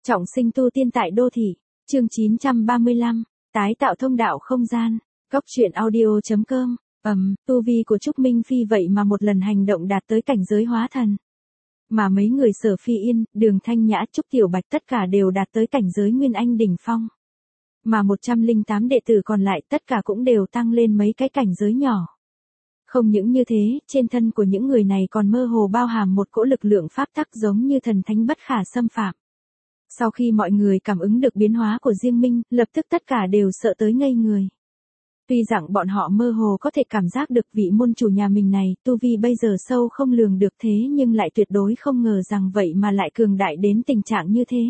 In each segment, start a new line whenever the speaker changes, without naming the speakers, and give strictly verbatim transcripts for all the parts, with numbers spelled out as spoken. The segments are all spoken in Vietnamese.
Trọng sinh tu tiên tại đô thị, chương chín trăm ba mươi lăm, tái tạo thông đạo không gian, góc truyện audio.com, ầm, tu vi của Trúc Minh Phi vậy mà một lần hành động đạt tới cảnh giới hóa thần. Mà mấy người Sở Phi Yên, Đường Thanh Nhã, Trúc Tiểu Bạch tất cả đều đạt tới cảnh giới Nguyên Anh đỉnh phong. Mà một trăm lẻ tám đệ tử còn lại tất cả cũng đều tăng lên mấy cái cảnh giới nhỏ. Không những như thế, trên thân của những người này còn mơ hồ bao hàm một cỗ lực lượng pháp tắc giống như thần thánh bất khả xâm phạm. Sau khi mọi người cảm ứng được biến hóa của Diêm Minh, lập tức tất cả đều sợ tới ngây người. Tuy rằng bọn họ mơ hồ có thể cảm giác được vị môn chủ nhà mình này, tu vi bây giờ sâu không lường được thế nhưng lại tuyệt đối không ngờ rằng vậy mà lại cường đại đến tình trạng như thế.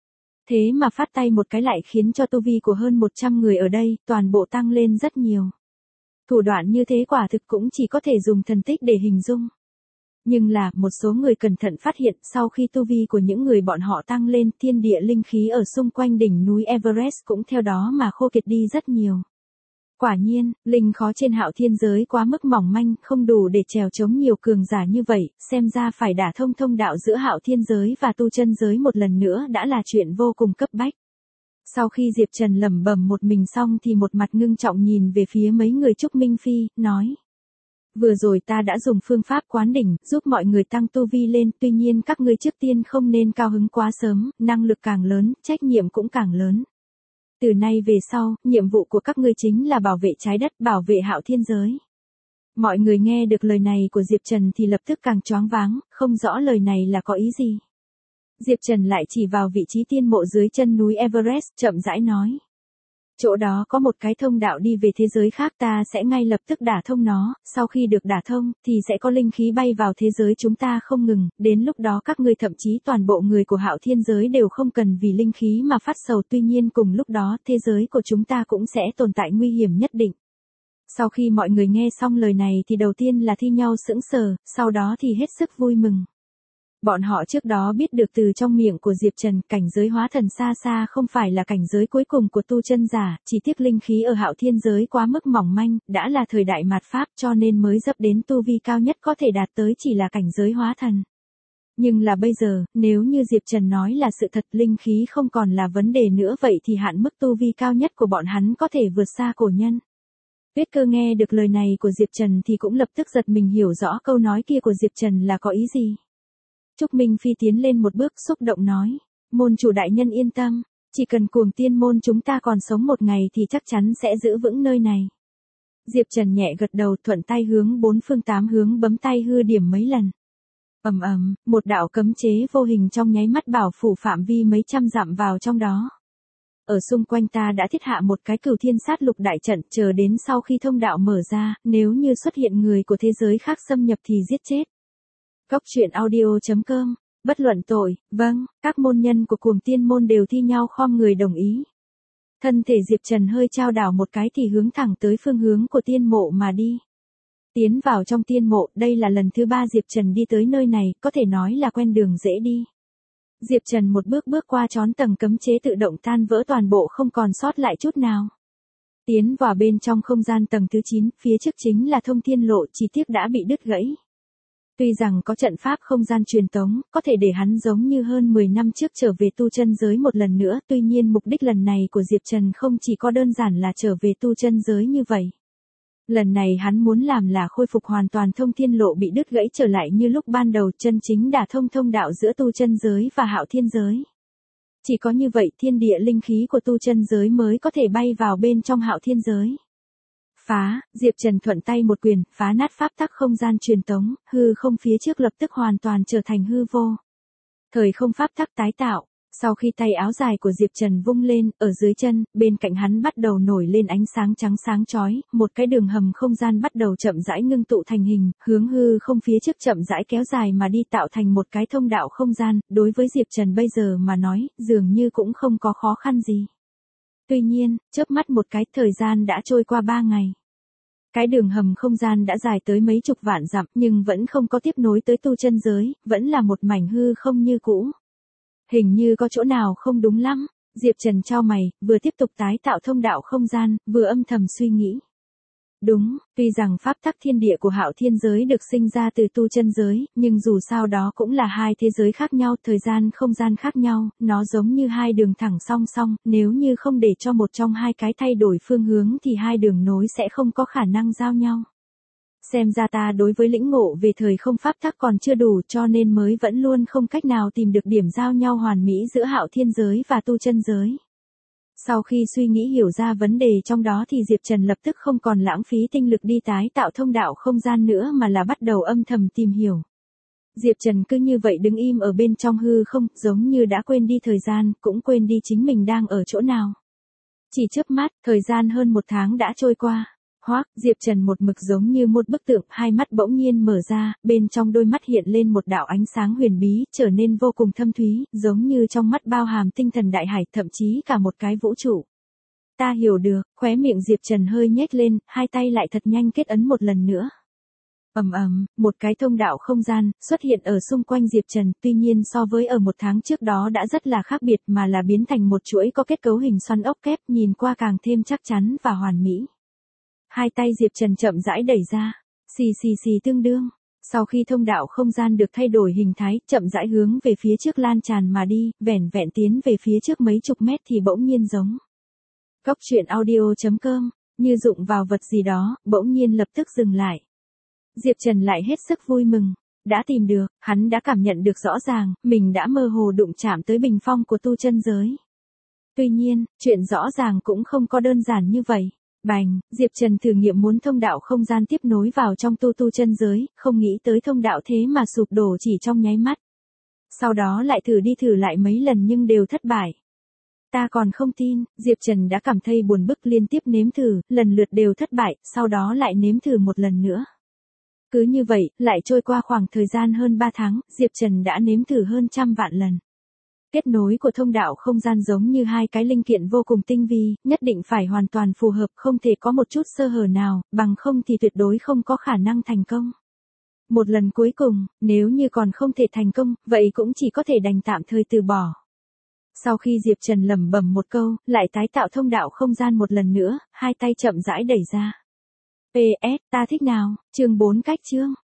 Thế mà phát tay một cái lại khiến cho tu vi của hơn một trăm người ở đây, toàn bộ tăng lên rất nhiều. Thủ đoạn như thế quả thực cũng chỉ có thể dùng thần tích để hình dung. Nhưng là, một số người cẩn thận phát hiện sau khi tu vi của những người bọn họ tăng lên, thiên địa linh khí ở xung quanh đỉnh núi Everest cũng theo đó mà khô kiệt đi rất nhiều. Quả nhiên, linh khó trên Hạo Thiên giới quá mức mỏng manh, không đủ để trèo chống nhiều cường giả như vậy, xem ra phải đả thông thông đạo giữa Hạo Thiên giới và tu chân giới một lần nữa đã là chuyện vô cùng cấp bách. Sau khi Diệp Trần lẩm bẩm một mình xong thì một mặt ngưng trọng nhìn về phía mấy người Trúc Minh Phi, nói. Vừa rồi ta đã dùng phương pháp quán đỉnh, giúp mọi người tăng tu vi lên, tuy nhiên các ngươi trước tiên không nên cao hứng quá sớm, năng lực càng lớn, trách nhiệm cũng càng lớn. Từ nay về sau, nhiệm vụ của các ngươi chính là bảo vệ trái đất, bảo vệ Hạo Thiên giới. Mọi người nghe được lời này của Diệp Trần thì lập tức càng choáng váng, không rõ lời này là có ý gì. Diệp Trần lại chỉ vào vị trí tiên mộ dưới chân núi Everest, chậm rãi nói. Chỗ đó có một cái thông đạo đi về thế giới khác, ta sẽ ngay lập tức đả thông nó, sau khi được đả thông, thì sẽ có linh khí bay vào thế giới chúng ta không ngừng, đến lúc đó các ngươi thậm chí toàn bộ người của Hạo Thiên giới đều không cần vì linh khí mà phát sầu, tuy nhiên cùng lúc đó thế giới của chúng ta cũng sẽ tồn tại nguy hiểm nhất định. Sau khi mọi người nghe xong lời này thì đầu tiên là thi nhau sững sờ, sau đó thì hết sức vui mừng. Bọn họ trước đó biết được từ trong miệng của Diệp Trần, cảnh giới hóa thần xa xa không phải là cảnh giới cuối cùng của tu chân giả, chỉ tiếc linh khí ở Hạo Thiên giới quá mức mỏng manh, đã là thời đại mạt Pháp cho nên mới dấp đến tu vi cao nhất có thể đạt tới chỉ là cảnh giới hóa thần. Nhưng là bây giờ, nếu như Diệp Trần nói là sự thật, linh khí không còn là vấn đề nữa, vậy thì hạn mức tu vi cao nhất của bọn hắn có thể vượt xa cổ nhân. Tuyết Cơ nghe được lời này của Diệp Trần thì cũng lập tức giật mình hiểu rõ câu nói kia của Diệp Trần là có ý gì. Trúc Minh Phi tiến lên một bước xúc động nói, môn chủ đại nhân yên tâm, chỉ cần Cuồng Tiên môn chúng ta còn sống một ngày thì chắc chắn sẽ giữ vững nơi này. Diệp Trần nhẹ gật đầu, thuận tay hướng bốn phương tám hướng bấm tay hư điểm mấy lần. Ầm ầm, một đạo cấm chế vô hình trong nháy mắt bảo phủ phạm vi mấy trăm dặm vào trong đó. Ở xung quanh ta đã thiết hạ một cái Cửu Thiên Sát Lục đại trận, chờ đến sau khi thông đạo mở ra, nếu như xuất hiện người của thế giới khác xâm nhập thì giết chết. Góc truyện audio.com, bất luận tội, vâng, các môn nhân của Cuồng Tiên môn đều thi nhau khom người đồng ý. Thân thể Diệp Trần hơi chao đảo một cái thì hướng thẳng tới phương hướng của tiên mộ mà đi. Tiến vào trong tiên mộ, đây là lần thứ ba Diệp Trần đi tới nơi này, có thể nói là quen đường dễ đi. Diệp Trần một bước bước qua trón tầng cấm chế tự động tan vỡ toàn bộ không còn sót lại chút nào. Tiến vào bên trong không gian tầng thứ chín, phía trước chính là thông thiên lộ, chi tiết đã bị đứt gãy. Tuy rằng có trận pháp không gian truyền tống, có thể để hắn giống như hơn mười năm trước trở về tu chân giới một lần nữa, tuy nhiên mục đích lần này của Diệp Trần không chỉ có đơn giản là trở về tu chân giới như vậy. Lần này hắn muốn làm là khôi phục hoàn toàn thông thiên lộ bị đứt gãy trở lại như lúc ban đầu, chân chính đả thông thông đạo giữa tu chân giới và Hạo Thiên giới. Chỉ có như vậy thiên địa linh khí của tu chân giới mới có thể bay vào bên trong Hạo Thiên giới. Phá, Diệp Trần thuận tay một quyền, phá nát pháp tắc không gian truyền tống, hư không phía trước lập tức hoàn toàn trở thành hư vô. Thời không pháp tắc tái tạo, sau khi tay áo dài của Diệp Trần vung lên, ở dưới chân, bên cạnh hắn bắt đầu nổi lên ánh sáng trắng sáng chói, một cái đường hầm không gian bắt đầu chậm rãi ngưng tụ thành hình, hướng hư không phía trước chậm rãi kéo dài mà đi tạo thành một cái thông đạo không gian, đối với Diệp Trần bây giờ mà nói, dường như cũng không có khó khăn gì. Tuy nhiên, chớp mắt một cái, thời gian đã trôi qua ba ngày. Cái đường hầm không gian đã dài tới mấy chục vạn dặm nhưng vẫn không có tiếp nối tới tu chân giới, vẫn là một mảnh hư không như cũ. Hình như có chỗ nào không đúng lắm, Diệp Trần chau mày, vừa tiếp tục tái tạo thông đạo không gian, vừa âm thầm suy nghĩ. Đúng, tuy rằng pháp tắc thiên địa của Hạo Thiên giới được sinh ra từ tu chân giới, nhưng dù sao đó cũng là hai thế giới khác nhau, thời gian không gian khác nhau, nó giống như hai đường thẳng song song, nếu như không để cho một trong hai cái thay đổi phương hướng thì hai đường nối sẽ không có khả năng giao nhau. Xem ra ta đối với lĩnh ngộ về thời không pháp tắc còn chưa đủ, cho nên mới vẫn luôn không cách nào tìm được điểm giao nhau hoàn mỹ giữa Hạo Thiên giới và tu chân giới. Sau khi suy nghĩ hiểu ra vấn đề trong đó thì Diệp Trần lập tức không còn lãng phí tinh lực đi tái tạo thông đạo không gian nữa mà là bắt đầu âm thầm tìm hiểu. Diệp Trần cứ như vậy đứng im ở bên trong hư không, giống như đã quên đi thời gian, cũng quên đi chính mình đang ở chỗ nào. Chỉ chớp mắt, thời gian hơn một tháng đã trôi qua. Hoác, Diệp Trần một mực giống như một bức tượng, hai mắt bỗng nhiên mở ra, bên trong đôi mắt hiện lên một đạo ánh sáng huyền bí, trở nên vô cùng thâm thúy, giống như trong mắt bao hàm tinh thần đại hải, thậm chí cả một cái vũ trụ. Ta hiểu được, khóe miệng Diệp Trần hơi nhếch lên, hai tay lại thật nhanh kết ấn một lần nữa. Ầm ầm, một cái thông đạo không gian xuất hiện ở xung quanh Diệp Trần, tuy nhiên so với ở một tháng trước đó đã rất là khác biệt, mà là biến thành một chuỗi có kết cấu hình xoắn ốc kép, nhìn qua càng thêm chắc chắn và hoàn mỹ. Hai tay Diệp Trần chậm rãi đẩy ra, xì xì xì tương đương. Sau khi thông đạo không gian được thay đổi hình thái, chậm rãi hướng về phía trước lan tràn mà đi, vẻn vẹn tiến về phía trước mấy chục mét thì bỗng nhiên giống. Cốc truyện audio chấm com, như dụng vào vật gì đó, bỗng nhiên lập tức dừng lại. Diệp Trần lại hết sức vui mừng, đã tìm được, hắn đã cảm nhận được rõ ràng, mình đã mơ hồ đụng chạm tới bình phong của tu chân giới. Tuy nhiên, chuyện rõ ràng cũng không có đơn giản như vậy. Bành, Diệp Trần thử nghiệm muốn thông đạo không gian tiếp nối vào trong tu tu chân giới, không nghĩ tới thông đạo thế mà sụp đổ chỉ trong nháy mắt. Sau đó lại thử đi thử lại mấy lần nhưng đều thất bại. Ta còn không tin, Diệp Trần đã cảm thấy buồn bực, liên tiếp nếm thử, lần lượt đều thất bại, sau đó lại nếm thử một lần nữa. Cứ như vậy, lại trôi qua khoảng thời gian hơn ba tháng, Diệp Trần đã nếm thử hơn trăm vạn lần. Kết nối của thông đạo không gian giống như hai cái linh kiện vô cùng tinh vi, nhất định phải hoàn toàn phù hợp, không thể có một chút sơ hở nào, bằng không thì tuyệt đối không có khả năng thành công. Một lần cuối cùng, nếu như còn không thể thành công, vậy cũng chỉ có thể đành tạm thời từ bỏ. Sau khi Diệp Trần lẩm bẩm một câu, lại tái tạo thông đạo không gian một lần nữa, hai tay chậm rãi đẩy ra. pê ét, ta thích nào, chương bốn cách chương.